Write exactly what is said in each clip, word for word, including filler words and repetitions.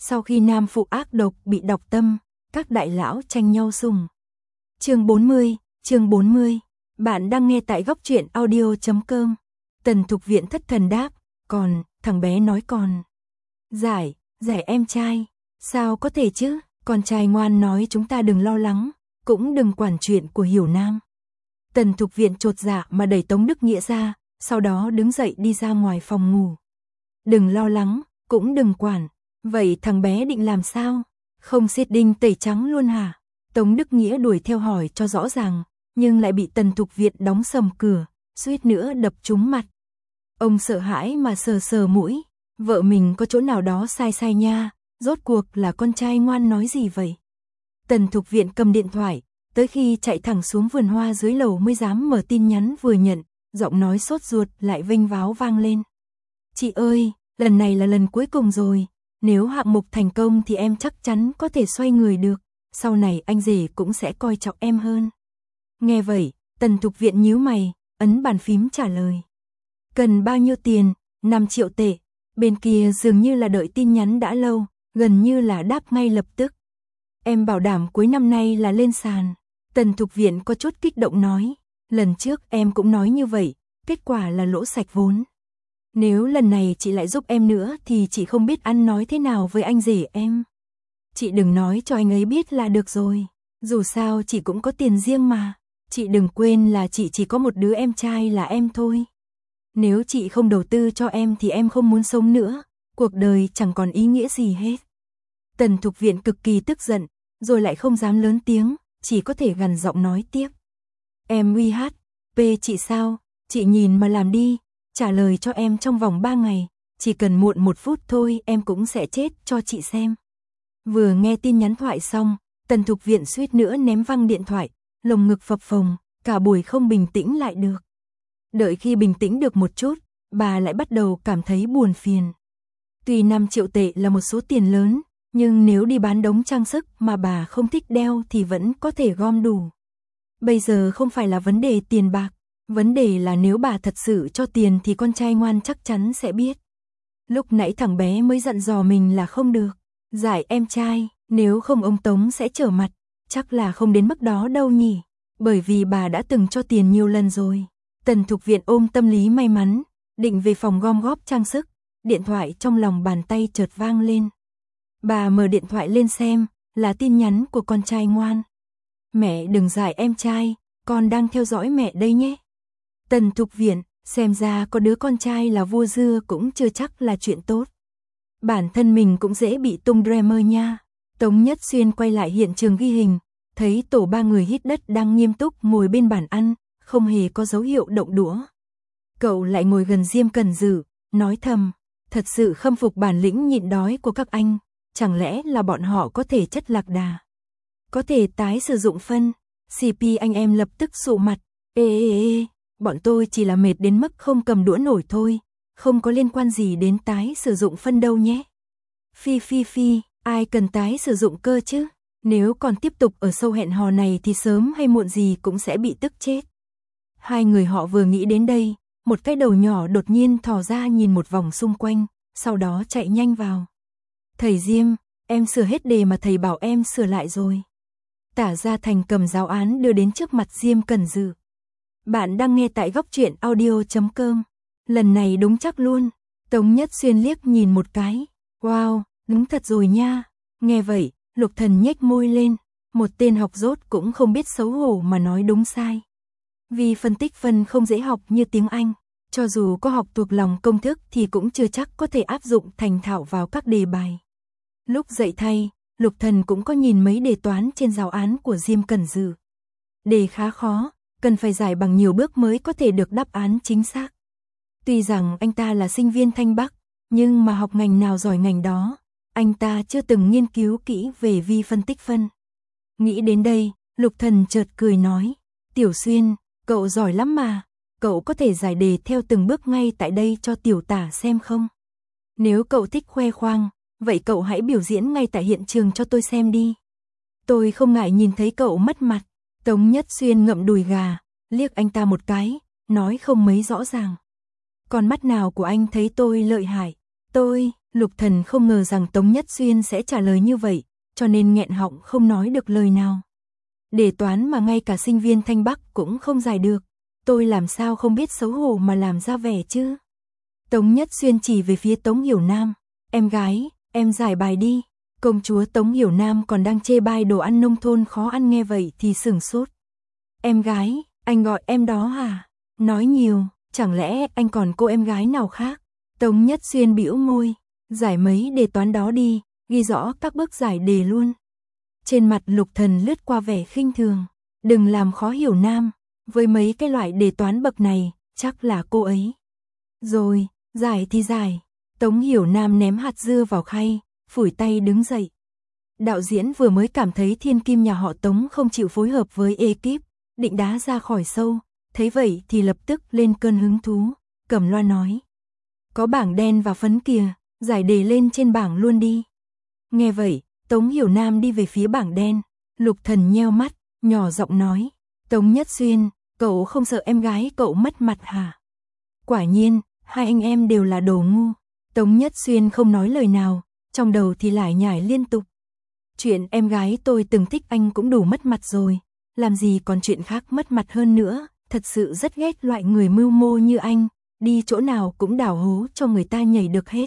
Sau khi nam phụ ác độc bị độc tâm, các đại lão tranh nhau sủng. Chương bốn mươi, chương bốn mươi. Bạn đang nghe tại góc truyện audio chấm com. Tần Thục Viện thất thần đáp, còn, thằng bé nói còn. Giải, giải em trai, sao có thể chứ, con trai ngoan nói chúng ta đừng lo lắng, cũng đừng quản chuyện của Hiểu Nam. Tần Thục Viện chột dạ mà đẩy Tống Đức Nghĩa ra, sau đó đứng dậy đi ra ngoài phòng ngủ. Đừng lo lắng, cũng đừng quản, vậy thằng bé định làm sao? Không xiết đinh tẩy trắng luôn hả? Tống Đức Nghĩa đuổi theo hỏi cho rõ ràng, nhưng lại bị Tần Thục Viện đóng sầm cửa, suýt nữa đập trúng mặt. Ông sợ hãi mà sờ sờ mũi, vợ mình có chỗ nào đó sai sai nha, rốt cuộc là con trai ngoan nói gì vậy? Tần Thục Viện cầm điện thoại, tới khi chạy thẳng xuống vườn hoa dưới lầu mới dám mở tin nhắn vừa nhận, giọng nói sốt ruột lại vênh váo vang lên. Chị ơi, lần này là lần cuối cùng rồi, nếu hạng mục thành công thì em chắc chắn có thể xoay người được, sau này anh rể cũng sẽ coi trọng em hơn. Nghe vậy, Tần Thục Viện nhíu mày, ấn bàn phím trả lời. Cần bao nhiêu tiền? năm triệu tệ. Bên kia dường như là đợi tin nhắn đã lâu, gần như là đáp ngay lập tức. Em bảo đảm cuối năm nay là lên sàn. Tần Thục Viện có chút kích động nói, lần trước em cũng nói như vậy, kết quả là lỗ sạch vốn. Nếu lần này chị lại giúp em nữa thì chị không biết ăn nói thế nào với anh rể em. Chị đừng nói cho anh ấy biết là được rồi, dù sao chị cũng có tiền riêng mà. Chị đừng quên là chị chỉ có một đứa em trai là em thôi. Nếu chị không đầu tư cho em thì em không muốn sống nữa, cuộc đời chẳng còn ý nghĩa gì hết. Tần Thục Viện cực kỳ tức giận, rồi lại không dám lớn tiếng, chỉ có thể gằn giọng nói tiếp. Em uy hát, pê chị sao, chị nhìn mà làm đi, trả lời cho em trong vòng ba ngày, chỉ cần muộn một phút thôi em cũng sẽ chết cho chị xem. Vừa nghe tin nhắn thoại xong, Tần Thục Viện suýt nữa ném văng điện thoại, lồng ngực phập phồng, cả buổi không bình tĩnh lại được. Đợi khi bình tĩnh được một chút, bà lại bắt đầu cảm thấy buồn phiền. Tuy năm triệu tệ là một số tiền lớn, nhưng nếu đi bán đống trang sức mà bà không thích đeo thì vẫn có thể gom đủ. Bây giờ không phải là vấn đề tiền bạc, vấn đề là nếu bà thật sự cho tiền thì con trai ngoan chắc chắn sẽ biết. Lúc nãy thằng bé mới dặn dò mình là không được. Giải em trai, nếu không ông Tống sẽ trở mặt, chắc là không đến mức đó đâu nhỉ, bởi vì bà đã từng cho tiền nhiều lần rồi. Tần Thục Viện ôm tâm lý may mắn, định về phòng gom góp trang sức, điện thoại trong lòng bàn tay chợt vang lên. Bà mở điện thoại lên xem, là tin nhắn của con trai ngoan. Mẹ đừng giải em trai, con đang theo dõi mẹ đây nhé. Tần Thục Viện, xem ra có đứa con trai là vua dưa cũng chưa chắc là chuyện tốt. Bản thân mình cũng dễ bị tung drama nha. Tống Nhất Xuyên quay lại hiện trường ghi hình, thấy tổ ba người hít đất đang nghiêm túc ngồi bên bàn ăn, không hề có dấu hiệu động đũa. Cậu lại ngồi gần Diêm Cẩn Dử, nói thầm, thật sự khâm phục bản lĩnh nhịn đói của các anh, chẳng lẽ là bọn họ có thể chất lạc đà, có thể tái sử dụng phân. xê pê anh em lập tức sụ mặt, ê ê ê, bọn tôi chỉ là mệt đến mức không cầm đũa nổi thôi, không có liên quan gì đến tái sử dụng phân đâu nhé. Phi phi phi, ai cần tái sử dụng cơ chứ, nếu còn tiếp tục ở sâu hẹn hò này thì sớm hay muộn gì cũng sẽ bị tức chết. Hai người họ vừa nghĩ đến đây, một cái đầu nhỏ đột nhiên thò ra nhìn một vòng xung quanh, sau đó chạy nhanh vào. Thầy Diêm, em sửa hết đề mà thầy bảo em sửa lại rồi. Tả Gia Thành cầm giáo án đưa đến trước mặt Diêm Cẩn Dử. Bạn đang nghe tại góc truyện audio chấm com. Lần này đúng chắc luôn. Tống Nhất Xuyên liếc nhìn một cái. Wow, đúng thật rồi nha. Nghe vậy, Lục Thần nhếch môi lên. Một tên học dốt cũng không biết xấu hổ mà nói đúng sai. Vì phân tích phân không dễ học như tiếng Anh. Cho dù có học thuộc lòng công thức thì cũng chưa chắc có thể áp dụng thành thạo vào các đề bài. Lúc dạy thay, Lục Thần cũng có nhìn mấy đề toán trên giáo án của Diêm Cẩn Dử. Đề khá khó, cần phải giải bằng nhiều bước mới có thể được đáp án chính xác. Tuy rằng anh ta là sinh viên Thanh Bắc, nhưng mà học ngành nào giỏi ngành đó, anh ta chưa từng nghiên cứu kỹ về vi phân tích phân. Nghĩ đến đây, Lục Thần chợt cười nói, Tiểu Xuyên, cậu giỏi lắm mà, cậu có thể giải đề theo từng bước ngay tại đây cho tiểu tả xem không? Nếu cậu thích khoe khoang, vậy cậu hãy biểu diễn ngay tại hiện trường cho tôi xem đi. Tôi không ngại nhìn thấy cậu mất mặt. Tống Nhất Xuyên ngậm đùi gà, liếc anh ta một cái, nói không mấy rõ ràng. Con mắt nào của anh thấy tôi lợi hại? Tôi, Lục Thần không ngờ rằng Tống Nhất Xuyên sẽ trả lời như vậy, cho nên nghẹn họng không nói được lời nào. Đề toán mà ngay cả sinh viên Thanh Bắc cũng không giải được, tôi làm sao không biết xấu hổ mà làm ra vẻ chứ. Tống Nhất Xuyên chỉ về phía Tống Hiểu Nam, em gái, em giải bài đi. Công chúa Tống Hiểu Nam còn đang chê bai đồ ăn nông thôn khó ăn nghe vậy thì sửng sốt. Em gái, anh gọi em đó hả? Nói nhiều, chẳng lẽ anh còn cô em gái nào khác? Tống Nhất Xuyên bĩu môi, giải mấy đề toán đó đi, ghi rõ các bước giải đề luôn. Trên mặt Lục Thần lướt qua vẻ khinh thường, đừng làm khó Hiểu Nam, với mấy cái loại đề toán bậc này, chắc là cô ấy. Rồi, giải thì giải. Tống Hiểu Nam ném hạt dưa vào khay, phủi tay đứng dậy. Đạo diễn vừa mới cảm thấy thiên kim nhà họ Tống không chịu phối hợp với ekip, định đá ra khỏi show, thấy vậy thì lập tức lên cơn hứng thú, cầm loa nói. Có bảng đen và phấn kìa, giải đề lên trên bảng luôn đi. Nghe vậy, Tống Hiểu Nam đi về phía bảng đen, Lục Thần nheo mắt, nhỏ giọng nói. Tống Nhất Xuyên, cậu không sợ em gái cậu mất mặt hả? Quả nhiên, hai anh em đều là đồ ngu. Tống Nhất Xuyên không nói lời nào, trong đầu thì lải nhải liên tục. Chuyện em gái tôi từng thích anh cũng đủ mất mặt rồi, làm gì còn chuyện khác mất mặt hơn nữa, thật sự rất ghét loại người mưu mô như anh, đi chỗ nào cũng đào hố cho người ta nhảy được hết.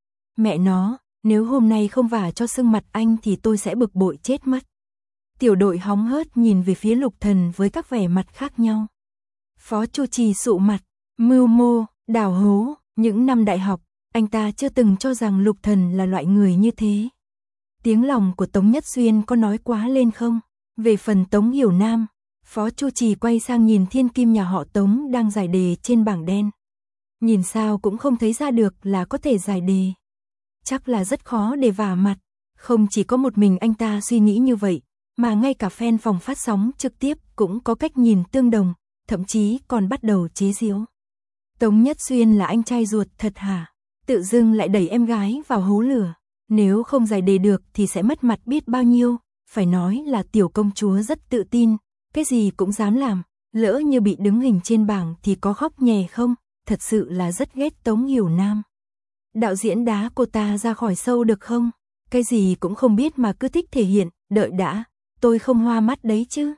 Mẹ nó, nếu hôm nay không vả cho sưng mặt anh thì tôi sẽ bực bội chết mất. Tiểu đội hóng hớt nhìn về phía Lục Thần với các vẻ mặt khác nhau. Phó Chu Trì sụ mặt, mưu mô, đào hố, những năm đại học, anh ta chưa từng cho rằng Lục Thần là loại người như thế. Tiếng lòng của Tống Nhất Xuyên có nói quá lên không? Về phần Tống Hiểu Nam, Phó Chu Trì quay sang nhìn thiên kim nhà họ Tống đang giải đề trên bảng đen. Nhìn sao cũng không thấy ra được là có thể giải đề. Chắc là rất khó để vả mặt. Không chỉ có một mình anh ta suy nghĩ như vậy, mà ngay cả fan phòng phát sóng trực tiếp cũng có cách nhìn tương đồng, thậm chí còn bắt đầu chế giễu. Tống Nhất Xuyên là anh trai ruột thật hả? Tự dưng lại đẩy em gái vào hố lửa. Nếu không giải đề được thì sẽ mất mặt biết bao nhiêu. Phải nói là tiểu công chúa rất tự tin, cái gì cũng dám làm. Lỡ như bị đứng hình trên bảng thì có khóc nhè không? Thật sự là rất ghét Tống Hiểu Nam. Đạo diễn đá cô ta ra khỏi show được không? Cái gì cũng không biết mà cứ thích thể hiện, đợi đã, tôi không hoa mắt đấy chứ.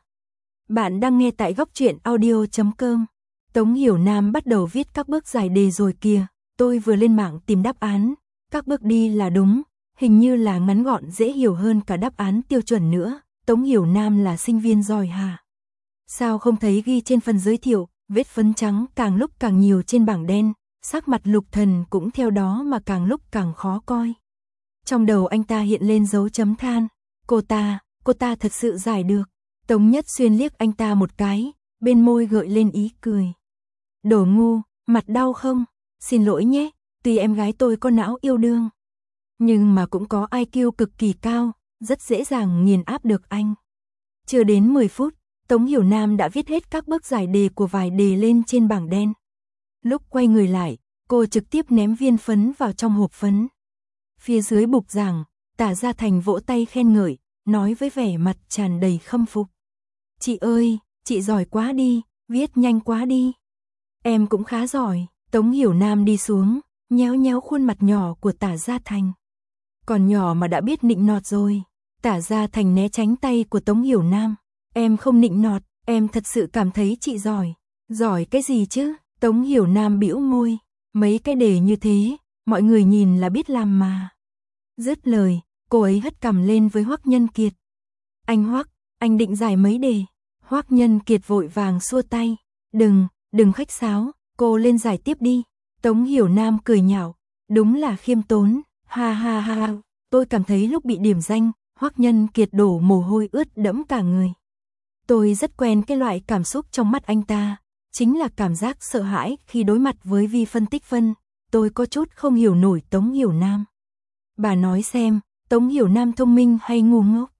Bạn đang nghe tại góc truyện audio chấm com. Tống Hiểu Nam bắt đầu viết các bước giải đề rồi kìa, tôi vừa lên mạng tìm đáp án, các bước đi là đúng, hình như là ngắn gọn dễ hiểu hơn cả đáp án tiêu chuẩn nữa. Tống Hiểu Nam là sinh viên giỏi hả? Sao không thấy ghi trên phần giới thiệu, vết phấn trắng càng lúc càng nhiều trên bảng đen, sắc mặt Lục Thần cũng theo đó mà càng lúc càng khó coi. Trong đầu anh ta hiện lên dấu chấm than, cô ta, cô ta thật sự giải được. Tống Nhất Xuyên liếc anh ta một cái, bên môi gợi lên ý cười. Đồ ngu, mặt đau không? Xin lỗi nhé, tuy em gái tôi có não yêu đương, nhưng mà cũng có i kiu cực kỳ cao, rất dễ dàng nghiền áp được anh. Chưa đến mười phút, Tống Hiểu Nam đã viết hết các bước giải đề của vài đề lên trên bảng đen. Lúc quay người lại, cô trực tiếp ném viên phấn vào trong hộp phấn. Phía dưới bục giảng, Tả Gia Thành vỗ tay khen ngợi, nói với vẻ mặt tràn đầy khâm phục. Chị ơi, chị giỏi quá đi, viết nhanh quá đi. Em cũng khá giỏi. Tống Hiểu Nam đi xuống, nhéo nhéo khuôn mặt nhỏ của Tả Gia Thành. Còn nhỏ mà đã biết nịnh nọt rồi. Tả Gia Thành né tránh tay của Tống Hiểu Nam. Em không nịnh nọt, em thật sự cảm thấy chị giỏi. Giỏi cái gì chứ? Tống Hiểu Nam bĩu môi. Mấy cái đề như thế, mọi người nhìn là biết làm mà. Dứt lời, cô ấy hất cằm lên với Hoắc Nhân Kiệt. Anh Hoắc, anh định giải mấy đề? Hoắc Nhân Kiệt vội vàng xua tay. Đừng, đừng khách sáo, cô lên giải tiếp đi. Tống Hiểu Nam cười nhạo. Đúng là khiêm tốn, ha ha ha. Tôi cảm thấy lúc bị điểm danh, Hoắc Nhân Kiệt đổ mồ hôi ướt đẫm cả người. Tôi rất quen cái loại cảm xúc trong mắt anh ta, chính là cảm giác sợ hãi khi đối mặt với vi phân tích phân. Tôi có chút không hiểu nổi Tống Hiểu Nam. Bà nói xem, Tống Hiểu Nam thông minh hay ngu ngốc?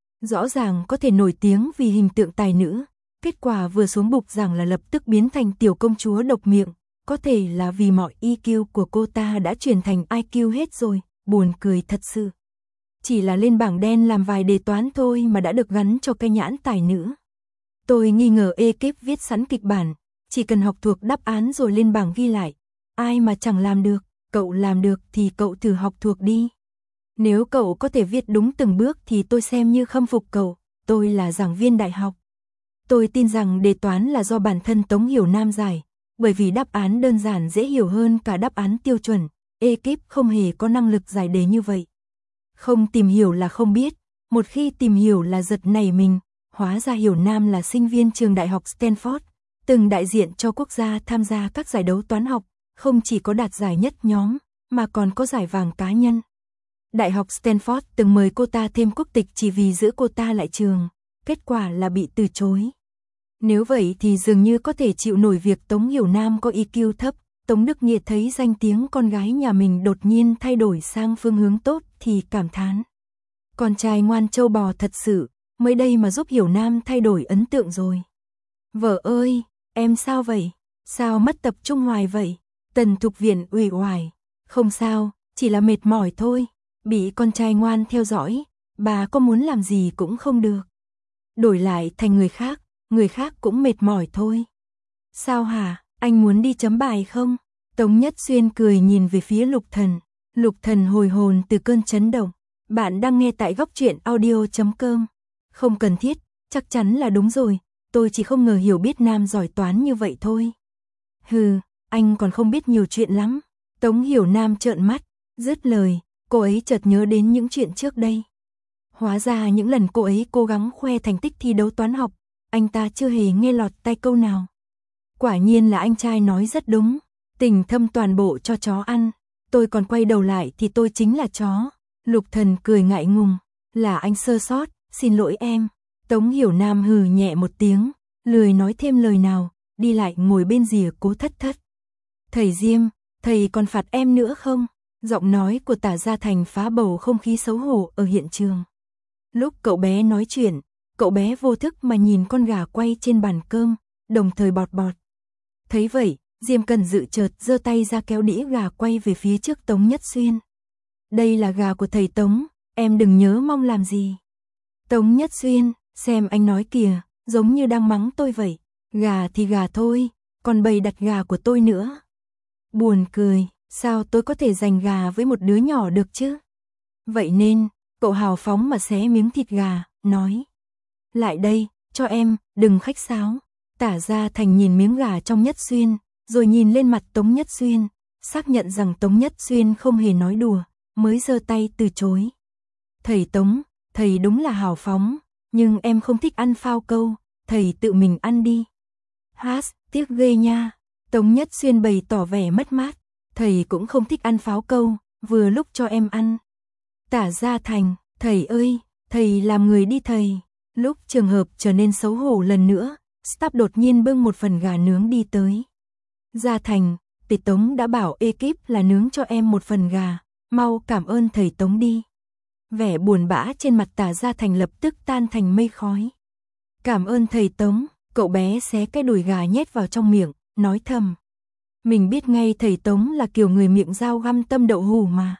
Rõ ràng có thể nổi tiếng vì hình tượng tài nữ, kết quả vừa xuống bục giảng là lập tức biến thành tiểu công chúa độc miệng, có thể là vì mọi i kiu của cô ta đã chuyển thành i kiu hết rồi, buồn cười thật sự. Chỉ là lên bảng đen làm vài đề toán thôi mà đã được gắn cho cái nhãn tài nữ. Tôi nghi ngờ ekip viết sẵn kịch bản, chỉ cần học thuộc đáp án rồi lên bảng ghi lại, ai mà chẳng làm được. cậu làm được thì cậu thử học thuộc đi. Nếu cậu có thể viết đúng từng bước thì tôi xem như khâm phục cậu, tôi là giảng viên đại học. Tôi tin rằng đề toán là do bản thân Tống Hiểu Nam giải, bởi vì đáp án đơn giản dễ hiểu hơn cả đáp án tiêu chuẩn, ekip không hề có năng lực giải đề như vậy. Không tìm hiểu là không biết, một khi tìm hiểu là giật nảy mình, hóa ra Hiểu Nam là sinh viên trường đại học Stanford, từng đại diện cho quốc gia tham gia các giải đấu toán học, không chỉ có đạt giải nhất nhóm, mà còn có giải vàng cá nhân. Đại học Stanford từng mời cô ta thêm quốc tịch chỉ vì giữ cô ta lại trường, kết quả là bị từ chối. Nếu vậy thì dường như có thể chịu nổi việc Tống Hiểu Nam có i kiu thấp. Tống Đức Nghĩa thấy danh tiếng con gái nhà mình đột nhiên thay đổi sang phương hướng tốt thì cảm thán. Con trai ngoan trâu bò thật sự, mới đây mà giúp Hiểu Nam thay đổi ấn tượng rồi. Vợ ơi, em sao vậy? Sao mất tập trung hoài vậy? Tần Thục Viện uể oải. Không sao, chỉ là mệt mỏi thôi. Bị con trai ngoan theo dõi, bà có muốn làm gì cũng không được. Đổi lại thành người khác, người khác cũng mệt mỏi thôi. Sao hả, anh muốn đi chấm bài không? Tống Nhất Xuyên cười nhìn về phía Lục Thần. Lục Thần hồi hồn từ cơn chấn động. Bạn đang nghe tại góc truyện audio chấm com. Không cần thiết, chắc chắn là đúng rồi. Tôi chỉ không ngờ Hiểu biết Nam giỏi toán như vậy thôi. Hừ, anh còn không biết nhiều chuyện lắm. Tống Hiểu Nam trợn mắt, dứt lời, cô ấy chợt nhớ đến những chuyện trước đây. Hóa ra những lần cô ấy cố gắng khoe thành tích thi đấu toán học, anh ta chưa hề nghe lọt tai câu nào. Quả nhiên là anh trai nói rất đúng, tình thâm toàn bộ cho chó ăn, tôi còn quay đầu lại thì tôi chính là chó. Lục Thần cười ngại ngùng, là anh sơ sót, xin lỗi em. Tống Hiểu Nam hừ nhẹ một tiếng, lười nói thêm lời nào, đi lại ngồi bên rìa Cố Thất Thất. Thầy Diêm, thầy còn phạt em nữa không? Giọng nói của Tả Gia Thành phá bầu không khí xấu hổ ở hiện trường. Lúc cậu bé nói chuyện, cậu bé vô thức mà nhìn con gà quay trên bàn cơm, đồng thời bọt bọt. Thấy vậy, Diêm Cần Dự chợt giơ tay ra kéo đĩa gà quay về phía trước Tống Nhất Xuyên. Đây là gà của thầy Tống, em đừng nhớ mong làm gì. Tống Nhất Xuyên, xem anh nói kìa, giống như đang mắng tôi vậy. Gà thì gà thôi, còn bày đặt gà của tôi nữa. Buồn cười, sao tôi có thể giành gà với một đứa nhỏ được chứ? Vậy nên, cậu hào phóng mà xé miếng thịt gà, nói. Lại đây, cho em, đừng khách sáo. Tả Gia Thành nhìn miếng gà trong Nhất Xuyên, rồi nhìn lên mặt Tống Nhất Xuyên, xác nhận rằng Tống Nhất Xuyên không hề nói đùa, mới giơ tay từ chối. Thầy Tống, thầy đúng là hào phóng, nhưng em không thích ăn phao câu, thầy tự mình ăn đi. Hát, tiếc ghê nha. Tống Nhất Xuyên bày tỏ vẻ mất mát, thầy cũng không thích ăn pháo câu, vừa lúc cho em ăn. Tả Gia Thành, thầy ơi, thầy làm người đi thầy. Lúc trường hợp trở nên xấu hổ lần nữa, staff đột nhiên bưng một phần gà nướng đi tới. Gia Thành, thầy Tống đã bảo ekip là nướng cho em một phần gà, mau cảm ơn thầy Tống đi. Vẻ buồn bã trên mặt Tả Gia Thành lập tức tan thành mây khói. Cảm ơn thầy Tống, cậu bé xé cái đùi gà nhét vào trong miệng, nói thầm. Mình biết ngay thầy Tống là kiểu người miệng dao găm tâm đậu hù mà.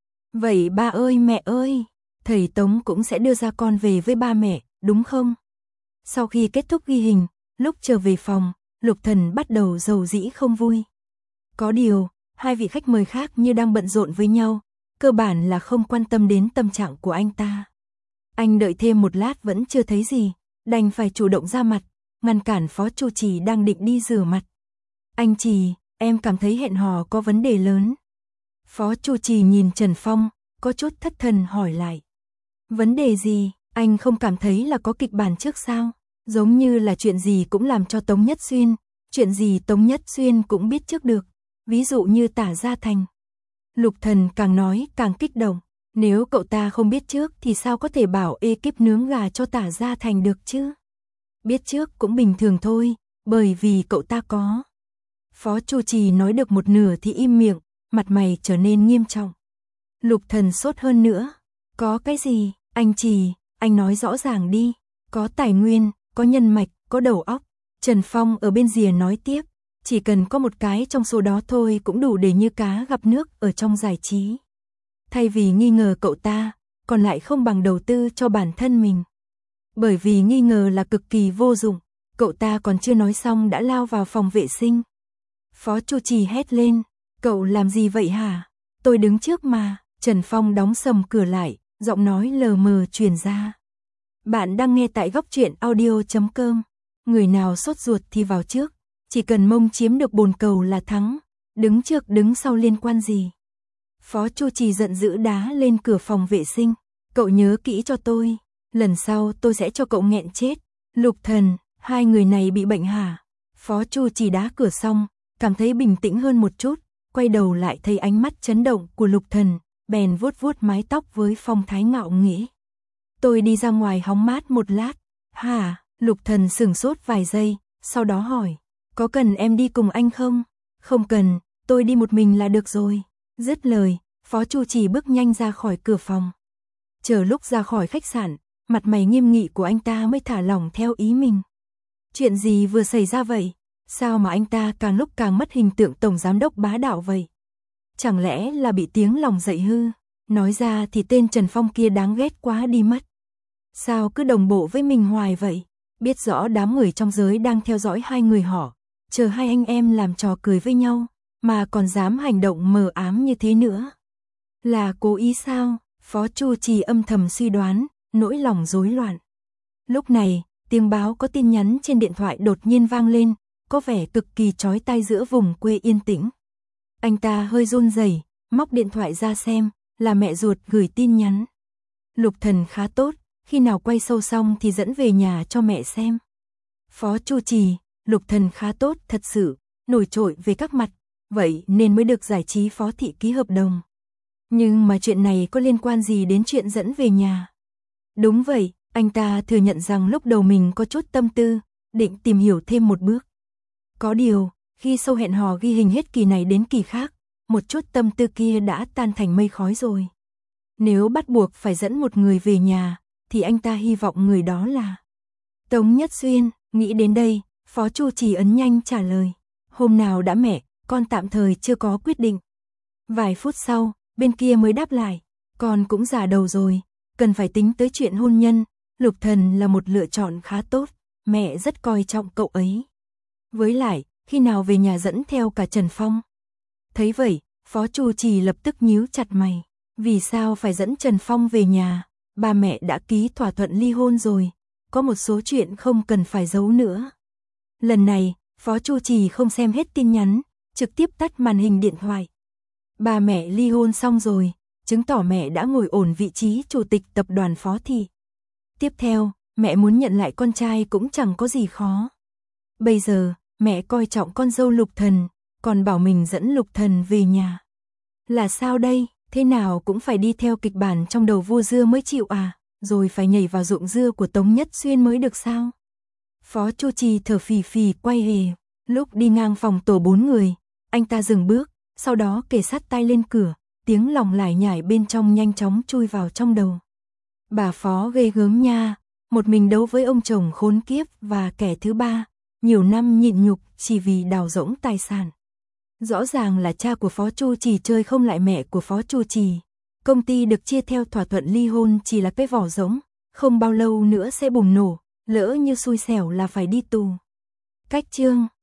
Vậy ba ơi mẹ ơi, thầy Tống cũng sẽ đưa ra con về với ba mẹ, đúng không? Sau khi kết thúc ghi hình, lúc trở về phòng, Lục Thần bắt đầu rầu rĩ không vui. Có điều, hai vị khách mời khác như đang bận rộn với nhau, cơ bản là không quan tâm đến tâm trạng của anh ta. Anh đợi thêm một lát vẫn chưa thấy gì, đành phải chủ động ra mặt, ngăn cản Phó Chu Trì đang định đi rửa mặt. Anh Trì, em cảm thấy hẹn hò có vấn đề lớn. Phó Chu Trì nhìn Trần Phong, có chút thất thần hỏi lại. Vấn đề gì, anh không cảm thấy là có kịch bản trước sao? Giống như là chuyện gì cũng làm cho Tống Nhất Xuyên, chuyện gì Tống Nhất Xuyên cũng biết trước được, ví dụ như Tả Gia Thành. Lục Thần càng nói càng kích động, nếu cậu ta không biết trước thì sao có thể bảo ekip nướng gà cho Tả Gia Thành được chứ? Biết trước cũng bình thường thôi, bởi vì cậu ta có. Phó Chu Trì nói được một nửa thì im miệng, mặt mày trở nên nghiêm trọng. Lục Thần sốt hơn nữa, có cái gì, anh Trì, anh nói rõ ràng đi, có tài nguyên, có nhân mạch, có đầu óc. Trần Phong ở bên rìa nói tiếp, chỉ cần có một cái trong số đó thôi cũng đủ để như cá gặp nước ở trong giải trí. Thay vì nghi ngờ cậu ta, còn lại không bằng đầu tư cho bản thân mình. Bởi vì nghi ngờ là cực kỳ vô dụng, cậu ta còn chưa nói xong đã lao vào phòng vệ sinh. Phó Chu Trì hét lên, Cậu làm gì vậy hả? Tôi đứng trước mà. Trần Phong đóng sầm cửa lại, giọng nói lờ mờ truyền ra. Bạn đang nghe tại góc truyện audio chấm com. Người nào sốt ruột thì vào trước, chỉ cần mông chiếm được bồn cầu là thắng, đứng trước đứng sau liên quan gì. Phó Chu Trì giận dữ đá lên cửa phòng vệ sinh. Cậu nhớ kỹ cho tôi, lần sau tôi sẽ cho cậu nghẹn chết. Lục Thần, hai người này bị bệnh hả? Phó Chu Trì đá cửa xong, cảm thấy bình tĩnh hơn một chút, quay đầu lại thấy ánh mắt chấn động của Lục Thần, bèn vuốt vuốt mái tóc với phong thái ngạo nghễ. Tôi đi ra ngoài hóng mát một lát. Hả? Lục Thần sửng sốt vài giây, sau đó hỏi, có cần em đi cùng anh không? Không cần, tôi đi một mình là được rồi. Dứt lời, Phó Chu Trì bước nhanh ra khỏi cửa phòng. Chờ lúc ra khỏi khách sạn, mặt mày nghiêm nghị của anh ta mới thả lỏng theo ý mình. Chuyện gì vừa xảy ra vậy? Sao mà anh ta càng lúc càng mất hình tượng tổng giám đốc bá đạo vậy? Chẳng lẽ là bị tiếng lòng dậy hư? Nói ra thì tên Trần Phong kia đáng ghét quá đi mất. Sao cứ đồng bộ với mình hoài vậy? Biết rõ đám người trong giới đang theo dõi hai người họ, chờ hai anh em làm trò cười với nhau, mà còn dám hành động mờ ám như thế nữa. Là cố ý sao? Phó Chu Trì âm thầm suy đoán, nỗi lòng rối loạn. Lúc này, tiếng báo có tin nhắn trên điện thoại đột nhiên vang lên, có vẻ cực kỳ chói tai giữa vùng quê yên tĩnh. Anh ta hơi run rẩy, móc điện thoại ra xem, là mẹ ruột gửi tin nhắn. Lục Thần khá tốt, khi nào quay show xong thì dẫn về nhà cho mẹ xem. Phó Chu Trì, Lục Thần khá tốt thật sự, nổi trội về các mặt, vậy nên mới được giải trí phó thị ký hợp đồng. Nhưng mà chuyện này có liên quan gì đến chuyện dẫn về nhà? Đúng vậy, anh ta thừa nhận rằng lúc đầu mình có chút tâm tư, định tìm hiểu thêm một bước. Có điều, khi show hẹn hò ghi hình hết kỳ này đến kỳ khác, một chút tâm tư kia đã tan thành mây khói rồi. Nếu bắt buộc phải dẫn một người về nhà, thì anh ta hy vọng người đó là Tống Nhất Xuyên. Nghĩ đến đây, Phó Chu Trì ấn nhanh trả lời. Hôm nào đã mẹ, con tạm thời chưa có quyết định. Vài phút sau, bên kia mới đáp lại. Con cũng già đầu rồi, cần phải tính tới chuyện hôn nhân. Lục Thần là một lựa chọn khá tốt, mẹ rất coi trọng cậu ấy. Với lại, khi nào về nhà dẫn theo cả Trần Phong? Thấy vậy, Phó Chu Trì lập tức nhíu chặt mày. Vì sao phải dẫn Trần Phong về nhà? Ba mẹ đã ký thỏa thuận ly hôn rồi, có một số chuyện không cần phải giấu nữa. Lần này, Phó Chu Trì không xem hết tin nhắn, trực tiếp tắt màn hình điện thoại. Ba mẹ ly hôn xong rồi, chứng tỏ mẹ đã ngồi ổn vị trí chủ tịch tập đoàn Phó thị. Tiếp theo, mẹ muốn nhận lại con trai cũng chẳng có gì khó. Bây giờ, mẹ coi trọng con dâu Lục Thần, còn bảo mình dẫn Lục Thần về nhà. Là sao đây? Thế nào cũng phải đi theo kịch bản trong đầu vua dưa mới chịu à, rồi phải nhảy vào ruộng dưa của Tống Nhất Xuyên mới được sao? Phó Chu Trì thở phì phì quay hề, lúc đi ngang phòng tổ bốn người, anh ta dừng bước, sau đó kề sát tai lên cửa, tiếng lòng lải nhải bên trong nhanh chóng chui vào trong đầu. Bà Phó ghê gớm nha, một mình đấu với ông chồng khốn kiếp và kẻ thứ ba, nhiều năm nhịn nhục chỉ vì đào rỗng tài sản. Rõ ràng là cha của Phó Chu Trì chơi không lại mẹ của Phó Chu Trì. Công ty được chia theo thỏa thuận ly hôn chỉ là cái vỏ rỗng, không bao lâu nữa sẽ bùng nổ, lỡ như xui xẻo là phải đi tù. Cách chương